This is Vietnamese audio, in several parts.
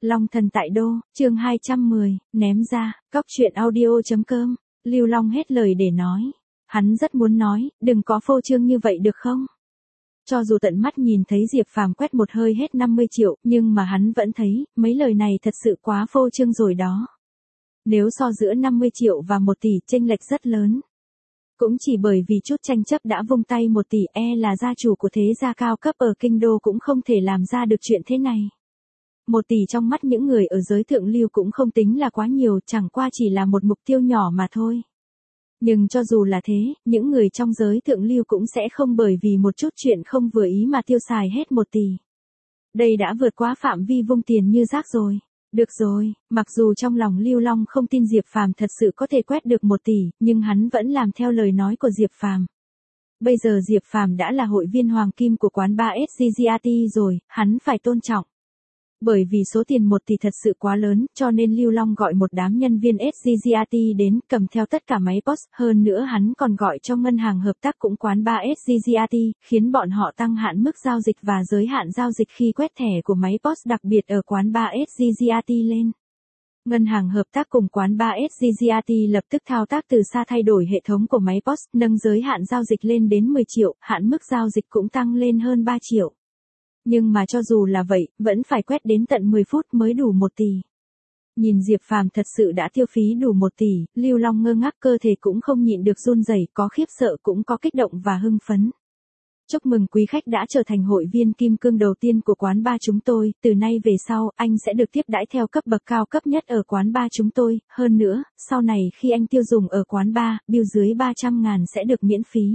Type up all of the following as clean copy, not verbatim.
Long thần tại đô, chương 210, ném ra, cóc truyện audio.com, Lưu Long hết lời để nói. Hắn rất muốn nói, đừng có phô trương như vậy được không? Cho dù tận mắt nhìn thấy Diệp Phàm quét một hơi hết 50 triệu, nhưng mà hắn vẫn thấy, mấy lời này thật sự quá phô trương rồi đó. Nếu so giữa 50 triệu và 1 tỷ, chênh lệch rất lớn. Cũng chỉ bởi vì chút tranh chấp đã vung tay 1 tỷ, là gia chủ của thế gia cao cấp ở kinh đô cũng không thể làm ra được chuyện thế này. 1 tỷ trong mắt những người ở giới thượng lưu cũng không tính là quá nhiều, chẳng qua chỉ là một mục tiêu nhỏ mà thôi. Nhưng cho dù là thế, những người trong giới thượng lưu cũng sẽ không bởi vì một chút chuyện không vừa ý mà tiêu xài hết 1 tỷ. Đây đã vượt quá phạm vi vung tiền như rác rồi. Được rồi, mặc dù trong lòng Lưu Long không tin Diệp Phàm thật sự có thể quét được 1 tỷ, nhưng hắn vẫn làm theo lời nói của Diệp Phàm. Bây giờ Diệp Phàm đã là hội viên hoàng kim của quán bar SGGAT rồi, hắn phải tôn trọng. Bởi vì số tiền 1 tỷ thật sự quá lớn, cho nên Lưu Long gọi một đám nhân viên SGGAT đến, cầm theo tất cả máy POS, hơn nữa hắn còn gọi cho ngân hàng hợp tác cũng quán bar SGGAT, khiến bọn họ tăng hạn mức giao dịch và giới hạn giao dịch khi quét thẻ của máy POS đặc biệt ở quán bar SGGAT lên. Ngân hàng hợp tác cùng quán bar SGGAT lập tức thao tác từ xa thay đổi hệ thống của máy POS, nâng giới hạn giao dịch lên đến 10 triệu, hạn mức giao dịch cũng tăng lên hơn 3 triệu. Nhưng mà cho dù là vậy, vẫn phải quét đến tận 10 phút mới đủ 1 tỷ. Nhìn Diệp Phàm thật sự đã tiêu phí đủ 1 tỷ, Lưu Long ngơ ngác, cơ thể cũng không nhịn được run rẩy, có khiếp sợ cũng có kích động và hưng phấn. Chúc mừng quý khách đã trở thành hội viên kim cương đầu tiên của quán bar chúng tôi, từ nay về sau, anh sẽ được tiếp đãi theo cấp bậc cao cấp nhất ở quán bar chúng tôi, hơn nữa, sau này khi anh tiêu dùng ở quán bar, bill dưới 300.000 sẽ được miễn phí.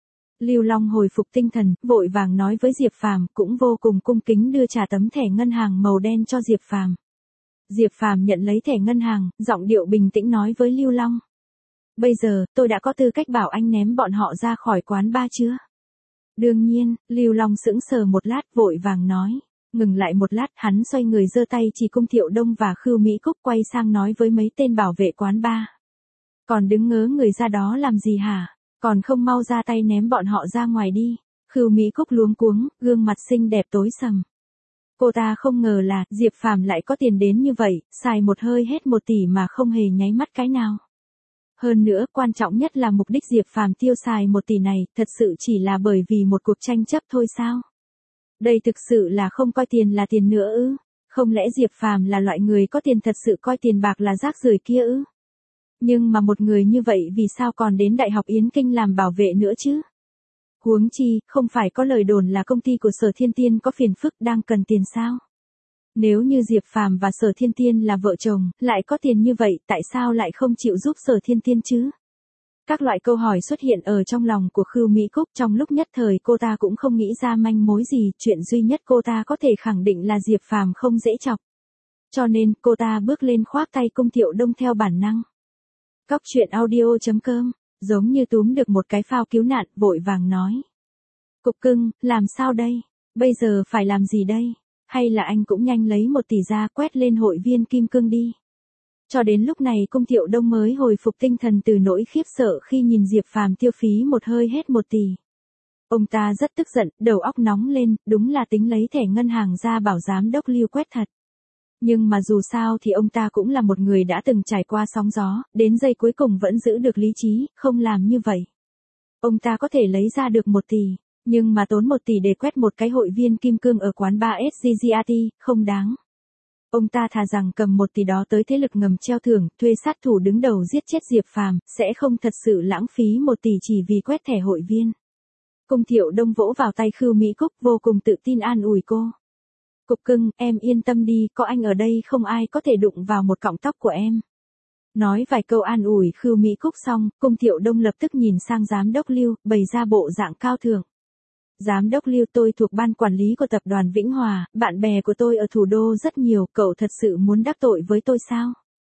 Lưu Long hồi phục tinh thần, vội vàng nói với Diệp Phàm, cũng vô cùng cung kính đưa trả tấm thẻ ngân hàng màu đen cho Diệp Phàm. Diệp Phàm nhận lấy thẻ ngân hàng, giọng điệu bình tĩnh nói với Lưu Long. Bây giờ, tôi đã có tư cách bảo anh ném bọn họ ra khỏi quán bar chưa? Đương nhiên, Lưu Long sững sờ một lát, vội vàng nói. Ngừng lại một lát, hắn xoay người giơ tay chỉ Cung Thiệu Đông và Khưu Mỹ Cúc, quay sang nói với mấy tên bảo vệ quán bar. Còn đứng ngớ người ra đó làm gì hả? Còn không mau ra tay ném bọn họ ra ngoài đi. Khưu Mỹ Cúc luống cuống, gương mặt xinh đẹp tối sầm. Cô ta không ngờ là Diệp Phàm lại có tiền đến như vậy, xài một hơi hết 1 tỷ mà không hề nháy mắt cái nào. Hơn nữa, quan trọng nhất là mục đích Diệp Phàm tiêu xài 1 tỷ này, thật sự chỉ là bởi vì một cuộc tranh chấp thôi sao? Đây thực sự là không coi tiền là tiền nữa ư? Không lẽ Diệp Phàm là loại người có tiền thật sự coi tiền bạc là rác rưởi kia ư? Nhưng mà một người như vậy vì sao còn đến Đại học Yến Kinh làm bảo vệ nữa chứ? Huống chi, không phải có lời đồn là công ty của Sở Thiên Tiên có phiền phức đang cần tiền sao? Nếu như Diệp Phàm và Sở Thiên Tiên là vợ chồng, lại có tiền như vậy, tại sao lại không chịu giúp Sở Thiên Tiên chứ? Các loại câu hỏi xuất hiện ở trong lòng của Khưu Mỹ Cúc, trong lúc nhất thời cô ta cũng không nghĩ ra manh mối gì, chuyện duy nhất cô ta có thể khẳng định là Diệp Phàm không dễ chọc. Cho nên, cô ta bước lên khoác tay Cung Thiệu Đông theo bản năng. Cóc truyện audio.com, giống như túm được một cái phao cứu nạn, vội vàng nói. Cục cưng, làm sao đây? Bây giờ phải làm gì đây? Hay là anh cũng nhanh lấy 1 tỷ ra quét lên hội viên kim cương đi? Cho đến lúc này Cung Thiệu Đông mới hồi phục tinh thần từ nỗi khiếp sợ khi nhìn Diệp Phàm tiêu phí một hơi hết 1 tỷ. Ông ta rất tức giận, đầu óc nóng lên, đúng là tính lấy thẻ ngân hàng ra bảo giám đốc Lưu quét thật. Nhưng mà dù sao thì ông ta cũng là một người đã từng trải qua sóng gió, đến giây cuối cùng vẫn giữ được lý trí, không làm như vậy. Ông ta có thể lấy ra được 1 tỷ, nhưng mà tốn 1 tỷ để quét một cái hội viên kim cương ở quán bar SGGAT, không đáng. Ông ta thà rằng cầm 1 tỷ đó tới thế lực ngầm treo thưởng, thuê sát thủ đứng đầu giết chết Diệp Phàm, sẽ không thật sự lãng phí 1 tỷ chỉ vì quét thẻ hội viên. Cung Thiệu Đông vỗ vào tay Khưu Mỹ Cúc, vô cùng tự tin an ủi cô. Cục cưng, em yên tâm đi, có anh ở đây không ai có thể đụng vào một cọng tóc của em. Nói vài câu an ủi Khưu Mỹ Cúc xong, Cung Thiệu Đông lập tức nhìn sang giám đốc Lưu, bày ra bộ dạng cao thượng. Giám đốc Lưu, tôi thuộc ban quản lý của tập đoàn Vĩnh Hòa, bạn bè của tôi ở thủ đô rất nhiều, cậu thật sự muốn đắc tội với tôi sao?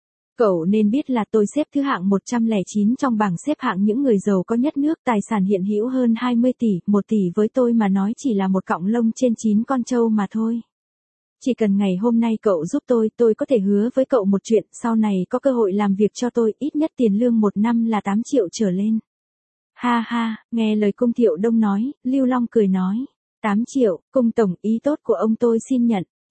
Cậu nên biết là tôi xếp thứ hạng 109 trong bảng xếp hạng những người giàu có nhất nước, tài sản hiện hữu hơn 20 tỷ, 1 tỷ với tôi mà nói chỉ là một cọng lông trên 9 con trâu mà thôi. Chỉ cần ngày hôm nay cậu giúp tôi có thể hứa với cậu một chuyện, sau này có cơ hội làm việc cho tôi, ít nhất tiền lương 1 năm là 8 triệu trở lên. Ha ha, nghe lời Cung Thiệu Đông nói, Lưu Long cười nói. 8 triệu, Cung tổng, ý tốt của ông tôi xin nhận.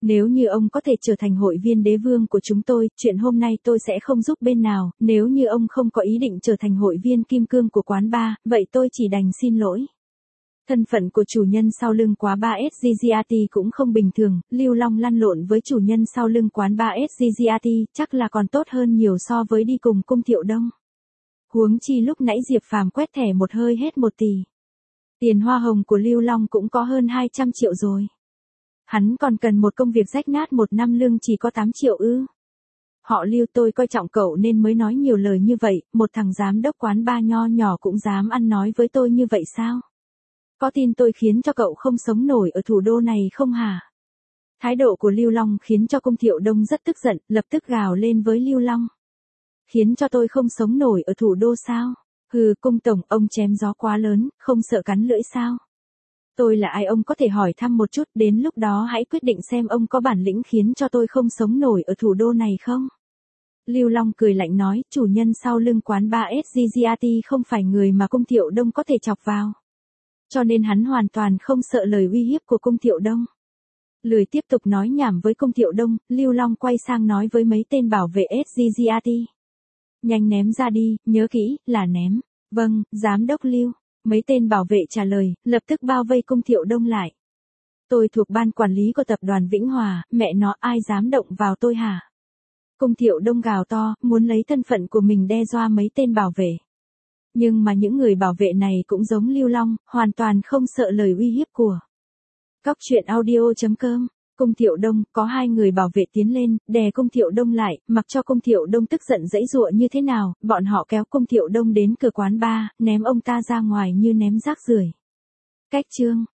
Nếu như ông có thể trở thành hội viên đế vương của chúng tôi, chuyện hôm nay tôi sẽ không giúp bên nào, nếu như ông không có ý định trở thành hội viên kim cương của quán bar, vậy tôi chỉ đành xin lỗi. Thân phận của chủ nhân sau lưng quán bar SGGRT cũng không bình thường, Lưu Long lăn lộn với chủ nhân sau lưng quán bar SGGRT, chắc là còn tốt hơn nhiều so với đi cùng Cung Thiệu Đông. Huống chi lúc nãy Diệp Phàm quét thẻ một hơi hết 1 tỷ. Tiền hoa hồng của Lưu Long cũng có hơn 200 triệu rồi. Hắn còn cần một công việc rách nát 1 năm lương chỉ có 8 triệu ư. Họ Lưu, tôi coi trọng cậu nên mới nói nhiều lời như vậy, một thằng giám đốc quán bar nho nhỏ cũng dám ăn nói với tôi như vậy sao? Có tin tôi khiến cho cậu không sống nổi ở thủ đô này không hả? Thái độ của Lưu Long khiến cho Cung Thiệu Đông rất tức giận, lập tức gào lên với Lưu Long. Khiến cho tôi không sống nổi ở thủ đô sao? Hừ, Cung tổng, ông chém gió quá lớn, không sợ cắn lưỡi sao? Tôi là ai ông có thể hỏi thăm một chút, đến lúc đó hãy quyết định xem ông có bản lĩnh khiến cho tôi không sống nổi ở thủ đô này không? Lưu Long cười lạnh nói, chủ nhân sau lưng quán bar SGGRT không phải người mà Cung Thiệu Đông có thể chọc vào. Cho nên hắn hoàn toàn không sợ lời uy hiếp của Cung Thiệu Đông. Lười tiếp tục nói nhảm với Cung Thiệu Đông, Lưu Long quay sang nói với mấy tên bảo vệ SGGRT. Nhanh ném ra đi, nhớ kỹ, là ném. Vâng, giám đốc Lưu. Mấy tên bảo vệ trả lời, lập tức bao vây Cung Thiệu Đông lại. Tôi thuộc ban quản lý của tập đoàn Vĩnh Hòa, mẹ nó ai dám động vào tôi hả? Cung Thiệu Đông gào to, muốn lấy thân phận của mình đe dọa mấy tên bảo vệ. Nhưng mà những người bảo vệ này cũng giống Lưu Long, hoàn toàn không sợ lời uy hiếp của. Cóc truyện audio.com. Cung Thiệu Đông, có 2 người bảo vệ tiến lên, đè Cung Thiệu Đông lại, mặc cho Cung Thiệu Đông tức giận giãy giụa như thế nào, bọn họ kéo Cung Thiệu Đông đến cửa quán bar, ném ông ta ra ngoài như ném rác rưởi. Cách chương